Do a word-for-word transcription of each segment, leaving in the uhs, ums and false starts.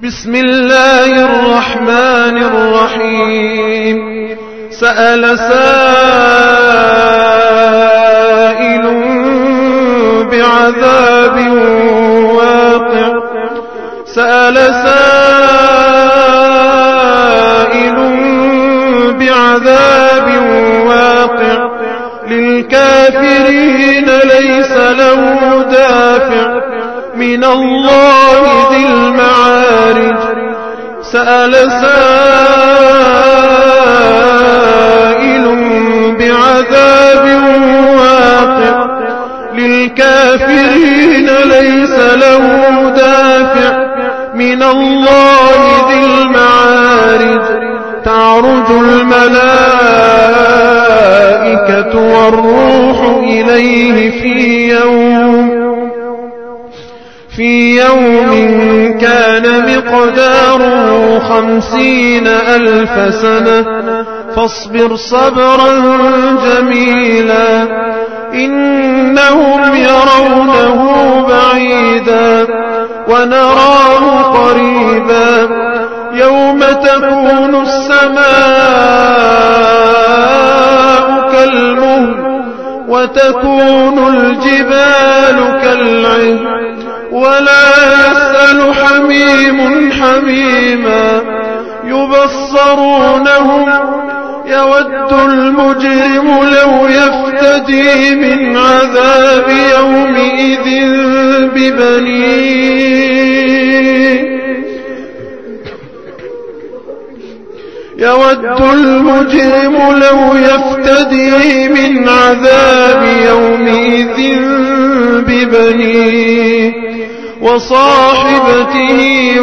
بسم الله الرحمن الرحيم. سأل سائل بعذاب واقع سأل سائل بعذاب واقع للكافرين ليس له دافع من الله ذي المعارج. سأل سائل بعذاب واقع للكافرين ليس له دافع من الله ذي المعارج. تعرج الملائكة والروح إليه في يوم في يوم كان مقداره خمسين ألف سنة فاصبر صبرا جميلا إنهم يرونه بعيدا ونراه قريبا يوم تكون السماء كالمهل وتكون الجبال كالعهن ولا يسأل حميم حميما يبصرونهم يود المجرم لو يفتدي من عذاب يومئذ ببنيه يود المجرم لو يفتدي من عذاب يومئذ ببنيه وصاحبته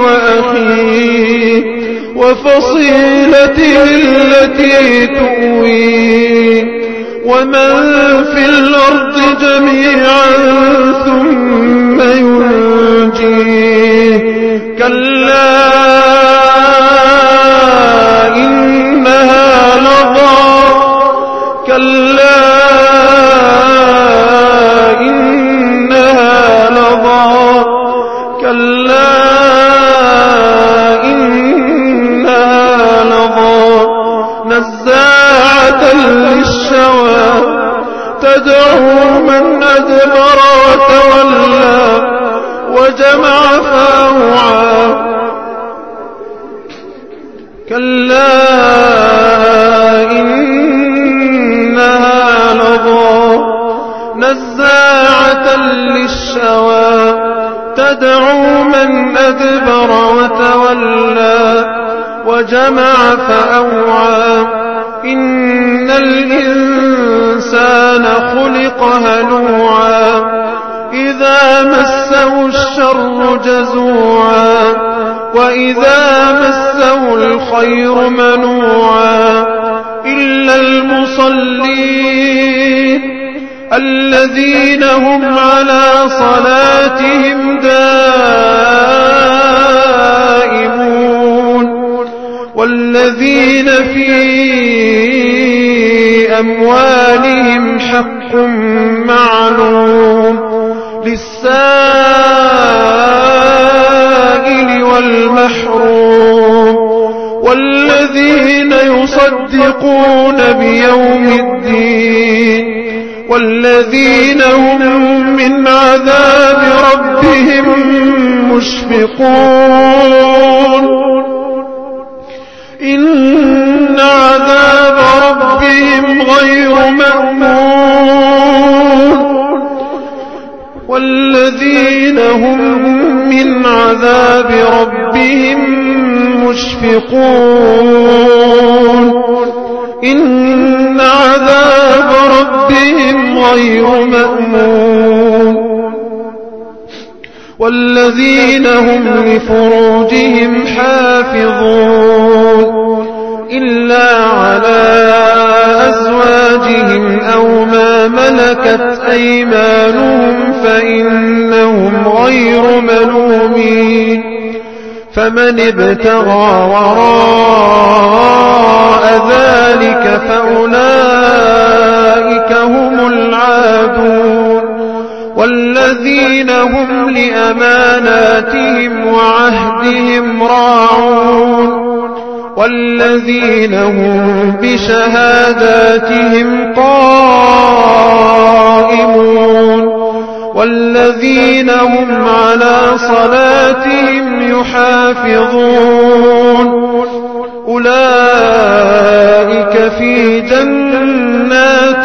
وأخيه وفصيلته التي تؤويه ومن في الأرض جميعا ثم ينجيه كلا إنها لظى كلا إنها لظى كلا إنها لظى نزاعة للشوى تدعو من أدبر وتولى وجمع فأوعى كلا إنها لظى نزاعة للشوى تدعو من أدبر وتولى وجمع فأوعى إن الإنسان خلق هلوعا إذا مسه الشر جزوعا وإذا مسه الخير منوعا إلا المصلين الذين هم على صلاتهم دائمون والذين في أموالهم حق معلوم للسائل والمحروم والذين يصدقون بيوم الدين والذين هم من عذاب ربهم مشفقون إن عذاب ربهم غير مأمون والذين هم من عذاب ربهم مشفقون إن عذاب ربهم غير مأمون والذين هم لفروجهم حافظون إلا على أزواجهم أو ما ملكت أيمانهم فإنهم غير ملومين فمن ابتغى وراء ذلك فأولئك هم العادون والذين هم لأماناتهم وعهدهم راعون والذين هم بشهاداتهم قائمون والذين هم على صلاتهم يحافظون أولئك في جنات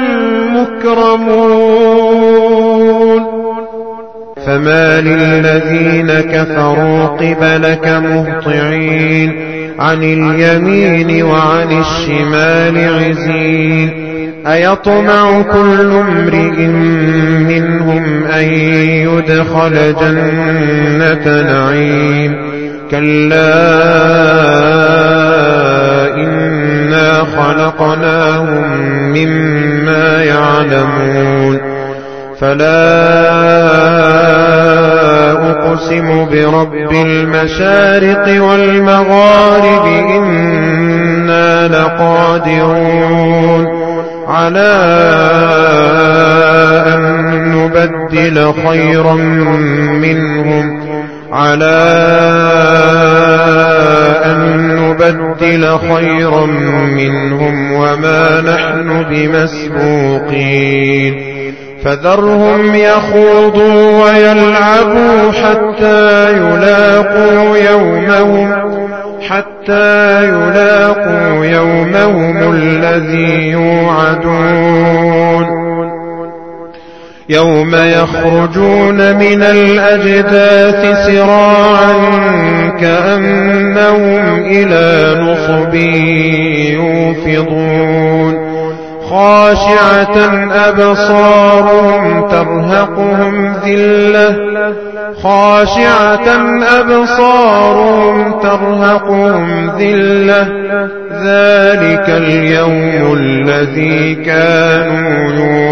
مكرمون فما للذين كفروا قبلك مهطعين عن اليمين وعن الشمال عزين أيطمع كل امرئ منهم أن يدخل جنة نعيم كلا إنا خلقناهم مما يعلمون فلا أقسم برب المشارق والمغارب إنا لقادرون على أن نبدل خيرا منهم على أن نبدل خيرا منهم وما نحن بمسبوقين فذرهم يخوضوا ويلعبوا حتى يلاقوا يومهم حتى يلاقوا يومهم الذي يوعدون يوم يخرجون من الأجداث سراعا كأنهم إلى نصب يوفضون خاشعة أبصارهم ترهقهم ذلة خاشعة أبصارهم ترهقهم ذلة ذلك اليوم الذي كانوا يوعدون